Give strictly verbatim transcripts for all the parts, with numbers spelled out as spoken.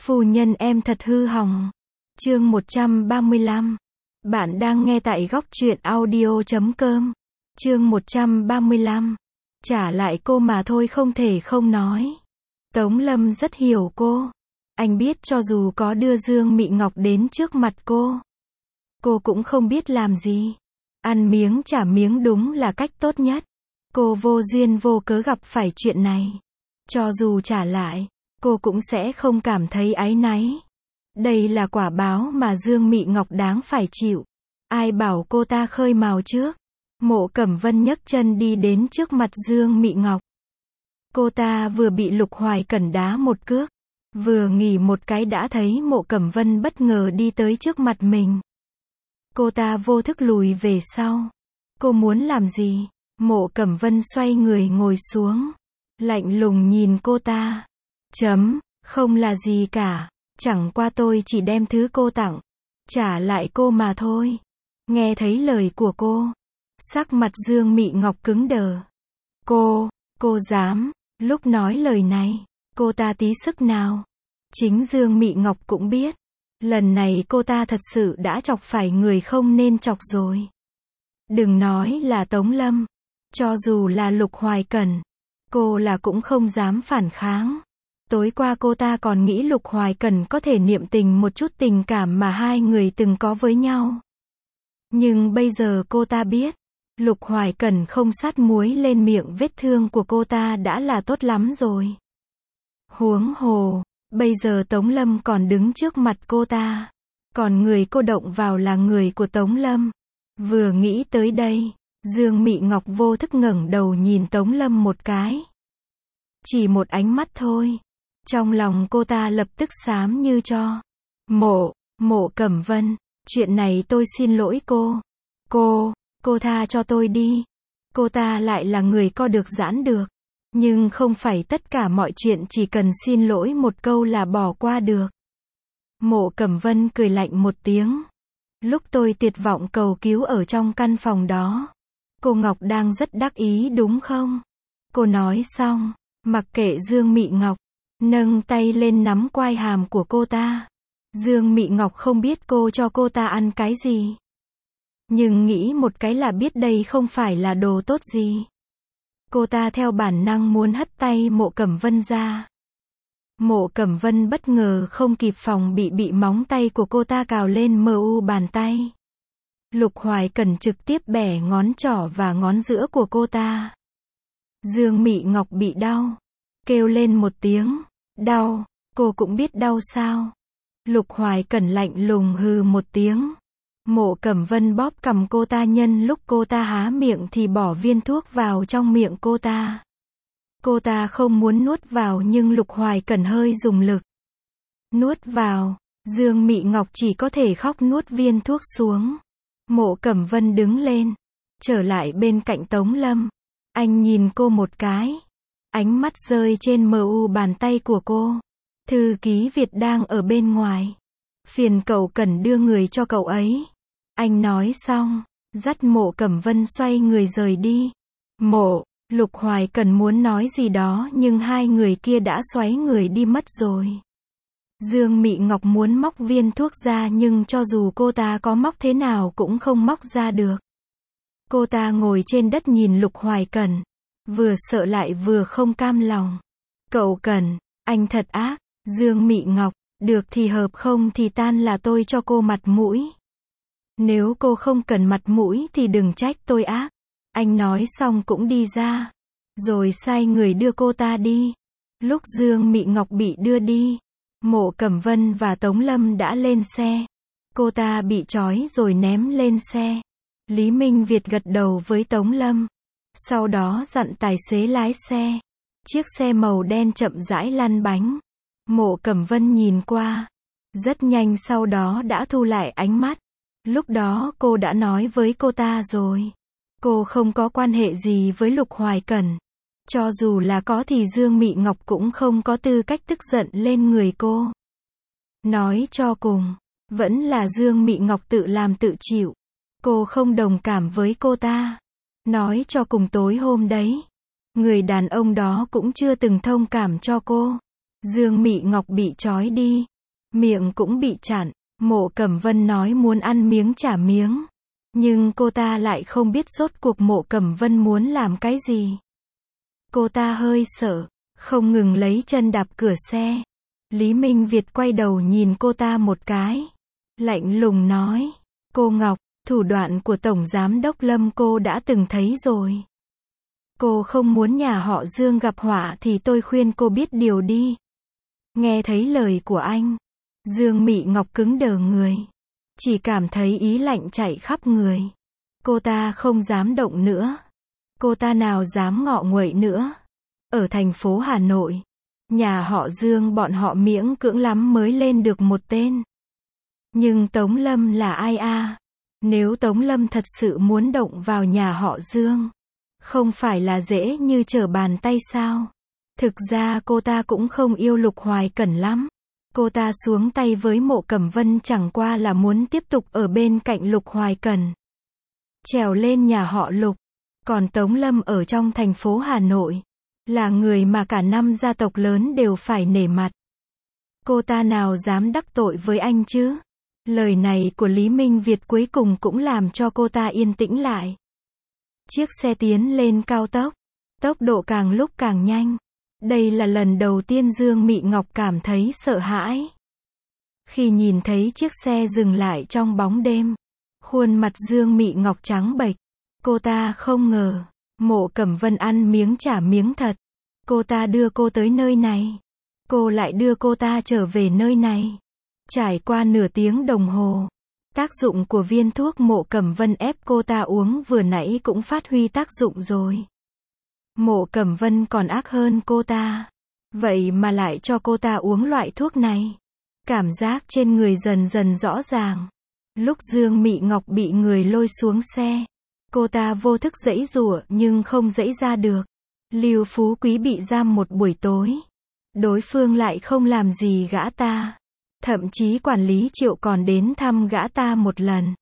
Phu nhân em thật hư hỏng. Chương một trăm ba mươi lăm. Bạn đang nghe tại góc truyện audio chấm com. Chương một trăm ba mươi lăm. Trả lại cô mà thôi, không thể không nói. Tống Lâm rất hiểu cô. Anh biết cho dù có đưa Dương Mị Ngọc đến trước mặt cô, cô cũng không biết làm gì. Ăn miếng trả miếng đúng là cách tốt nhất. Cô vô duyên vô cớ gặp phải chuyện này. Cho dù trả lại, cô cũng sẽ không cảm thấy áy náy. Đây là quả báo mà Dương Mị Ngọc đáng phải chịu. Ai bảo cô ta khơi mào trước. Mộ Cẩm Vân nhấc chân đi đến trước mặt Dương Mị Ngọc. Cô ta vừa bị Lục Hoài Cẩn đá một cước, vừa nghỉ một cái đã thấy Mộ Cẩm Vân bất ngờ đi tới trước mặt mình. Cô ta vô thức lùi về sau. Cô muốn làm gì? Mộ Cẩm Vân xoay người ngồi xuống, lạnh lùng nhìn cô ta. Chấm, không là gì cả. Chẳng qua tôi chỉ đem thứ cô tặng, trả lại cô mà thôi. Nghe thấy lời của cô, sắc mặt Dương Mị Ngọc cứng đờ. Cô, cô dám? Lúc nói lời này, cô ta tí sức nào? Chính Dương Mị Ngọc cũng biết, lần này cô ta thật sự đã chọc phải người không nên chọc rồi. Đừng nói là Tống Lâm, cho dù là Lục Hoài Cẩn, cô là cũng không dám phản kháng. Tối qua cô ta còn nghĩ Lục Hoài Cẩn có thể niệm tình một chút tình cảm mà hai người từng có với nhau. Nhưng bây giờ cô ta biết, Lục Hoài Cẩn không sát muối lên miệng vết thương của cô ta đã là tốt lắm rồi. Huống hồ, bây giờ Tống Lâm còn đứng trước mặt cô ta. Còn người cô động vào là người của Tống Lâm. Vừa nghĩ tới đây, Dương Mị Ngọc vô thức ngẩng đầu nhìn Tống Lâm một cái. Chỉ một ánh mắt thôi. Trong lòng cô ta lập tức xám như tro. Mộ, Mộ Cẩm Vân, chuyện này tôi xin lỗi cô. Cô, cô tha cho tôi đi. Cô ta lại là người co được giãn được. Nhưng không phải tất cả mọi chuyện chỉ cần xin lỗi một câu là bỏ qua được. Mộ Cẩm Vân cười lạnh một tiếng. Lúc tôi tuyệt vọng cầu cứu ở trong căn phòng đó, cô Ngọc đang rất đắc ý đúng không? Cô nói xong, mặc kệ Dương Mị Ngọc, nâng tay lên nắm quai hàm của cô ta. Dương Mị Ngọc không biết cô cho cô ta ăn cái gì, nhưng nghĩ một cái là biết đây không phải là đồ tốt gì. Cô ta theo bản năng muốn hất tay Mộ Cẩm Vân ra. Mộ Cẩm Vân bất ngờ không kịp phòng bị bị móng tay của cô ta cào lên mờ u bàn tay. Lục Hoài Cẩn trực tiếp bẻ ngón trỏ và ngón giữa của cô ta. Dương Mị Ngọc bị đau, kêu lên một tiếng. Đau? Cô cũng biết đau sao? Lục Hoài Cẩn lạnh lùng hừ một tiếng. Mộ Cẩm Vân bóp cằm cô ta, nhân lúc cô ta há miệng thì bỏ viên thuốc vào trong miệng cô ta. Cô ta không muốn nuốt vào nhưng Lục Hoài Cẩn hơi dùng lực. Nuốt vào, Dương Mị Ngọc chỉ có thể khóc nuốt viên thuốc xuống. Mộ Cẩm Vân đứng lên, trở lại bên cạnh Tống Lâm. Anh nhìn cô một cái. Ánh mắt rơi trên mờ u bàn tay của cô. Thư ký Việt đang ở bên ngoài. Phiền cậu cần đưa người cho cậu ấy. Anh nói xong, dắt Mộ Cẩm Vân xoay người rời đi. Mộ, Lục Hoài Cẩn muốn nói gì đó nhưng hai người kia đã xoáy người đi mất rồi. Dương Mị Ngọc muốn móc viên thuốc ra nhưng cho dù cô ta có móc thế nào cũng không móc ra được. Cô ta ngồi trên đất nhìn Lục Hoài Cẩn, vừa sợ lại vừa không cam lòng. Cậu Cẩn, anh thật ác. Dương Mị Ngọc, được thì hợp không thì tan là tôi cho cô mặt mũi. Nếu cô không cần mặt mũi thì đừng trách tôi ác. Anh nói xong cũng đi ra, rồi sai người đưa cô ta đi. Lúc Dương Mị Ngọc bị đưa đi, Mộ Cẩm Vân và Tống Lâm đã lên xe. Cô ta bị trói rồi ném lên xe. Lý Minh Việt gật đầu với Tống Lâm, sau đó dặn tài xế lái xe. Chiếc xe màu đen chậm rãi lăn bánh. Mộ Cẩm Vân nhìn qua, rất nhanh sau đó đã thu lại ánh mắt. Lúc đó cô đã nói với cô ta rồi. Cô không có quan hệ gì với Lục Hoài Cẩn. Cho dù là có thì Dương Mị Ngọc cũng không có tư cách tức giận lên người cô. Nói cho cùng, vẫn là Dương Mị Ngọc tự làm tự chịu. Cô không đồng cảm với cô ta. Nói cho cùng tối hôm đấy, người đàn ông đó cũng chưa từng thông cảm cho cô. Dương Mị Ngọc bị trói đi, miệng cũng bị chặn. Mộ Cẩm Vân nói muốn ăn miếng trả miếng. Nhưng cô ta lại không biết rốt cuộc Mộ Cẩm Vân muốn làm cái gì. Cô ta hơi sợ, không ngừng lấy chân đạp cửa xe. Lý Minh Việt quay đầu nhìn cô ta một cái. Lạnh lùng nói, cô Ngọc, thủ đoạn của Tổng Giám đốc Lâm cô đã từng thấy rồi. Cô không muốn nhà họ Dương gặp họa thì tôi khuyên cô biết điều đi. Nghe thấy lời của anh, Dương Mị Ngọc cứng đờ người. Chỉ cảm thấy ý lạnh chạy khắp người. Cô ta không dám động nữa. Cô ta nào dám ngọ nguậy nữa. Ở thành phố Hà Nội, nhà họ Dương bọn họ miễn cưỡng lắm mới lên được một tên. Nhưng Tống Lâm là ai a? Nếu Tống Lâm thật sự muốn động vào nhà họ Dương, không phải là dễ như trở bàn tay sao? Thực ra cô ta cũng không yêu Lục Hoài Cẩn lắm. Cô ta xuống tay với Mộ Cẩm Vân chẳng qua là muốn tiếp tục ở bên cạnh Lục Hoài Cẩn. Trèo lên nhà họ Lục. Còn Tống Lâm ở trong thành phố Hà Nội, là người mà cả năm gia tộc lớn đều phải nể mặt. Cô ta nào dám đắc tội với anh chứ? Lời này của Lý Minh Việt cuối cùng cũng làm cho cô ta yên tĩnh lại. Chiếc xe tiến lên cao tốc. Tốc độ càng lúc càng nhanh. Đây là lần đầu tiên Dương Mị Ngọc cảm thấy sợ hãi. Khi nhìn thấy chiếc xe dừng lại trong bóng đêm, khuôn mặt Dương Mị Ngọc trắng bệch. Cô ta không ngờ, Mộ Cẩm Vân ăn miếng trả miếng thật. Cô ta đưa cô tới nơi này. Cô lại đưa cô ta trở về nơi này. Trải qua nửa tiếng đồng hồ, tác dụng của viên thuốc Mộ Cẩm Vân ép cô ta uống vừa nãy cũng phát huy tác dụng rồi. Mộ Cẩm Vân còn ác hơn cô ta. Vậy mà lại cho cô ta uống loại thuốc này. Cảm giác trên người dần dần rõ ràng. Lúc Dương Mị Ngọc bị người lôi xuống xe, cô ta vô thức giãy giụa nhưng không giãy ra được. Lưu Phú Quý bị giam một buổi tối. Đối phương lại không làm gì gã ta. Thậm chí quản lý Triệu còn đến thăm gã ta một lần.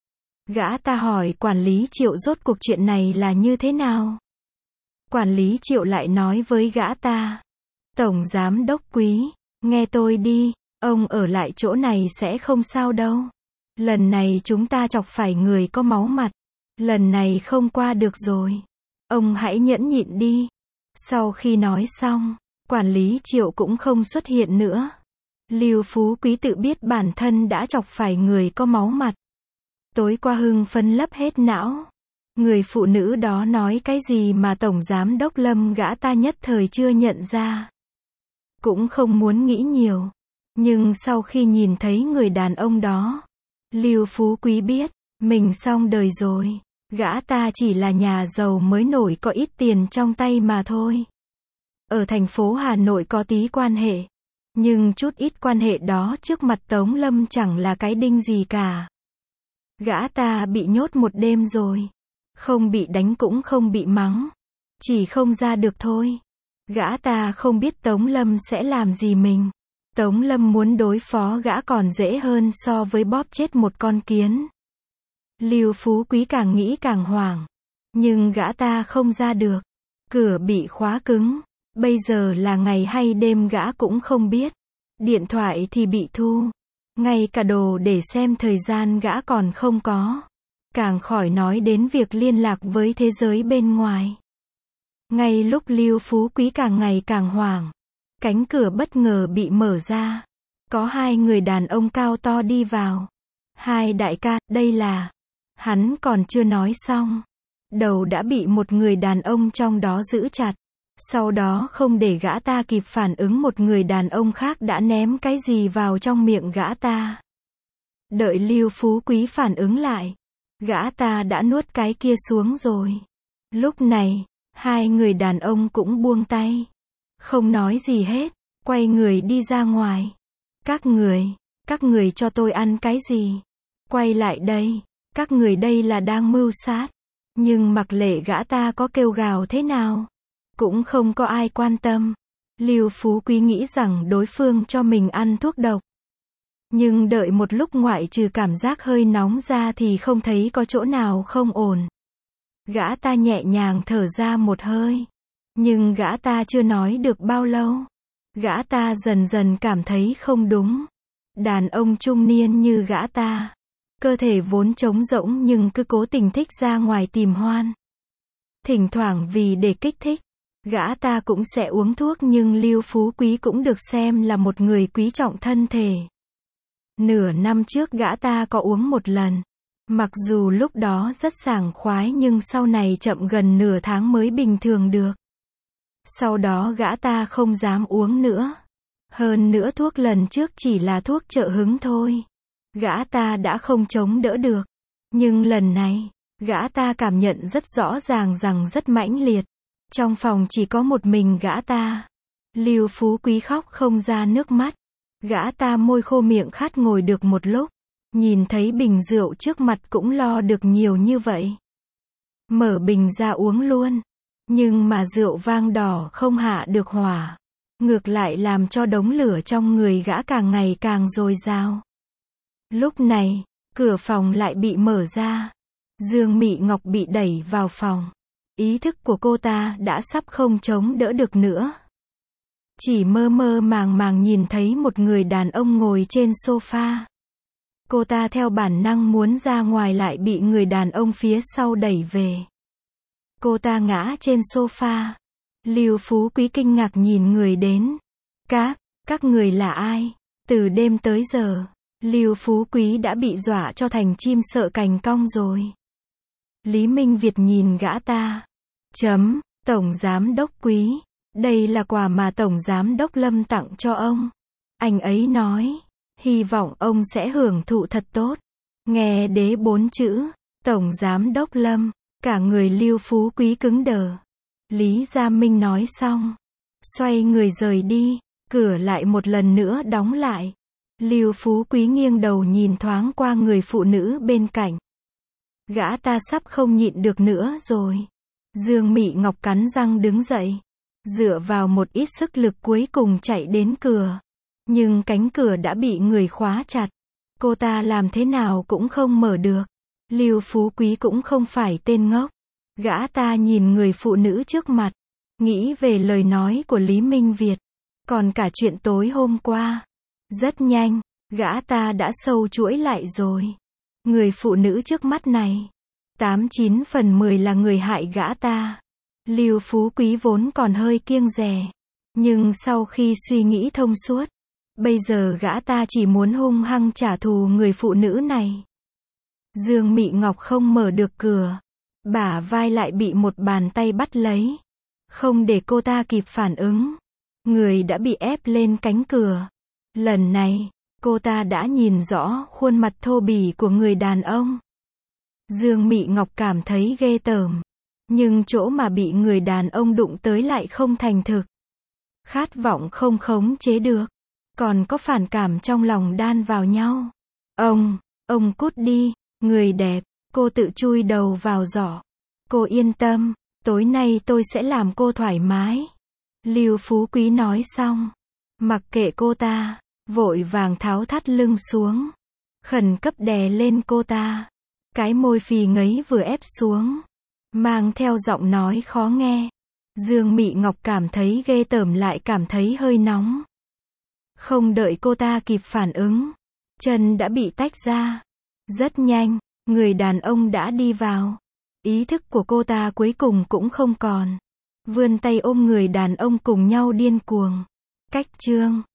Gã ta hỏi quản lý Triệu rốt cuộc chuyện này là như thế nào. Quản lý Triệu lại nói với gã ta. Tổng Giám đốc Quý, nghe tôi đi, ông ở lại chỗ này sẽ không sao đâu. Lần này chúng ta chọc phải người có máu mặt. Lần này không qua được rồi. Ông hãy nhẫn nhịn đi. Sau khi nói xong, quản lý Triệu cũng không xuất hiện nữa. Lưu Phú Quý tự biết bản thân đã chọc phải người có máu mặt. Tối qua hưng phấn lấp hết não. Người phụ nữ đó nói cái gì mà Tổng Giám đốc Lâm gã ta nhất thời chưa nhận ra. Cũng không muốn nghĩ nhiều. Nhưng sau khi nhìn thấy người đàn ông đó, Lưu Phú Quý biết, mình xong đời rồi. Gã ta chỉ là nhà giàu mới nổi có ít tiền trong tay mà thôi. Ở thành phố Hà Nội có tí quan hệ. Nhưng chút ít quan hệ đó trước mặt Tống Lâm chẳng là cái đinh gì cả. Gã ta bị nhốt một đêm rồi. Không bị đánh cũng không bị mắng. Chỉ không ra được thôi. Gã ta không biết Tống Lâm sẽ làm gì mình. Tống Lâm muốn đối phó gã còn dễ hơn so với bóp chết một con kiến. Lưu Phú Quý càng nghĩ càng hoảng. Nhưng gã ta không ra được. Cửa bị khóa cứng. Bây giờ là ngày hay đêm gã cũng không biết. Điện thoại thì bị thu. Ngay cả đồ để xem thời gian gã còn không có. Càng khỏi nói đến việc liên lạc với thế giới bên ngoài. Ngay lúc Lưu Phú Quý càng ngày càng hoảng, cánh cửa bất ngờ bị mở ra. Có hai người đàn ông cao to đi vào. Hai đại ca, đây là... Hắn còn chưa nói xong. Đầu đã bị một người đàn ông trong đó giữ chặt. Sau đó không để gã ta kịp phản ứng một người đàn ông khác đã ném cái gì vào trong miệng gã ta. Đợi Lưu Phú Quý phản ứng lại. Gã ta đã nuốt cái kia xuống rồi. Lúc này, hai người đàn ông cũng buông tay. Không nói gì hết. Quay người đi ra ngoài. Các người, các người cho tôi ăn cái gì? Quay lại đây. Các người đây là đang mưu sát. Nhưng mặc lệ gã ta có kêu gào thế nào, cũng không có ai quan tâm. Lưu Phú Quý nghĩ rằng đối phương cho mình ăn thuốc độc. Nhưng đợi một lúc ngoại trừ cảm giác hơi nóng ra thì không thấy có chỗ nào không ổn. Gã ta nhẹ nhàng thở ra một hơi. Nhưng gã ta chưa nói được bao lâu. Gã ta dần dần cảm thấy không đúng. Đàn ông trung niên như gã ta, cơ thể vốn trống rỗng nhưng cứ cố tình thích ra ngoài tìm hoan. Thỉnh thoảng vì để kích thích, gã ta cũng sẽ uống thuốc, nhưng Lưu Phú Quý cũng được xem là một người quý trọng thân thể. Nửa năm trước gã ta có uống một lần. Mặc dù lúc đó rất sảng khoái nhưng sau này chậm gần nửa tháng mới bình thường được. Sau đó gã ta không dám uống nữa. Hơn nữa thuốc lần trước chỉ là thuốc trợ hứng thôi. Gã ta đã không chống đỡ được. Nhưng lần này, gã ta cảm nhận rất rõ ràng rằng rất mãnh liệt. Trong phòng chỉ có một mình gã ta. Lưu Phú Quý khóc không ra nước mắt. Gã ta môi khô miệng khát ngồi được một lúc. Nhìn thấy bình rượu trước mặt cũng lo được nhiều như vậy. Mở bình ra uống luôn. Nhưng mà rượu vang đỏ không hạ được hỏa. Ngược lại làm cho đống lửa trong người gã càng ngày càng dồi dào. Lúc này, cửa phòng lại bị mở ra. Dương Mị Ngọc bị đẩy vào phòng. Ý thức của cô ta đã sắp không chống đỡ được nữa. Chỉ mơ mơ màng màng nhìn thấy một người đàn ông ngồi trên sofa. Cô ta theo bản năng muốn ra ngoài lại bị người đàn ông phía sau đẩy về. Cô ta ngã trên sofa. Lưu Phú Quý kinh ngạc nhìn người đến. Các, các người là ai? Từ đêm tới giờ, Lưu Phú Quý đã bị dọa cho thành chim sợ cành cong rồi. Lý Minh Việt nhìn gã ta. Chấm, Tổng Giám Đốc Quý. Đây là quà mà Tổng Giám Đốc Lâm tặng cho ông. Anh ấy nói. Hy vọng ông sẽ hưởng thụ thật tốt. Nghe đế bốn chữ, Tổng Giám Đốc Lâm, cả người Lưu Phú Quý cứng đờ. Lý Gia Minh nói xong, xoay người rời đi, cửa lại một lần nữa đóng lại. Lưu Phú Quý nghiêng đầu nhìn thoáng qua người phụ nữ bên cạnh. Gã ta sắp không nhịn được nữa rồi. Dương Mị Ngọc cắn răng đứng dậy, dựa vào một ít sức lực cuối cùng chạy đến cửa. Nhưng cánh cửa đã bị người khóa chặt. Cô ta làm thế nào cũng không mở được. Lưu Phú Quý cũng không phải tên ngốc. Gã ta nhìn người phụ nữ trước mặt, nghĩ về lời nói của Lý Minh Việt, còn cả chuyện tối hôm qua. Rất nhanh, gã ta đã sâu chuỗi lại rồi. Người phụ nữ trước mắt này, tám chín phần mười là người hại gã ta. Lưu Phú Quý vốn còn hơi kiêng dè, nhưng sau khi suy nghĩ thông suốt, bây giờ gã ta chỉ muốn hung hăng trả thù người phụ nữ này. Dương Mị Ngọc không mở được cửa. Bả vai lại bị một bàn tay bắt lấy. Không để cô ta kịp phản ứng. Người đã bị ép lên cánh cửa. Lần này, cô ta đã nhìn rõ khuôn mặt thô bỉ của người đàn ông. Dương Mị Ngọc cảm thấy ghê tởm. Nhưng chỗ mà bị người đàn ông đụng tới lại không thành thực. Khát vọng không khống chế được. Còn có phản cảm trong lòng đan vào nhau. Ông, ông cút đi, người đẹp. Cô tự chui đầu vào giỏ. Cô yên tâm, tối nay tôi sẽ làm cô thoải mái. Lưu Phú Quý nói xong, mặc kệ cô ta, vội vàng tháo thắt lưng xuống, khẩn cấp đè lên cô ta. Cái môi phì ngấy vừa ép xuống, mang theo giọng nói khó nghe. Dương Mị Ngọc cảm thấy ghê tởm lại cảm thấy hơi nóng. Không đợi cô ta kịp phản ứng, chân đã bị tách ra. Rất nhanh, người đàn ông đã đi vào. Ý thức của cô ta cuối cùng cũng không còn. Vươn tay ôm người đàn ông cùng nhau điên cuồng. Cách chương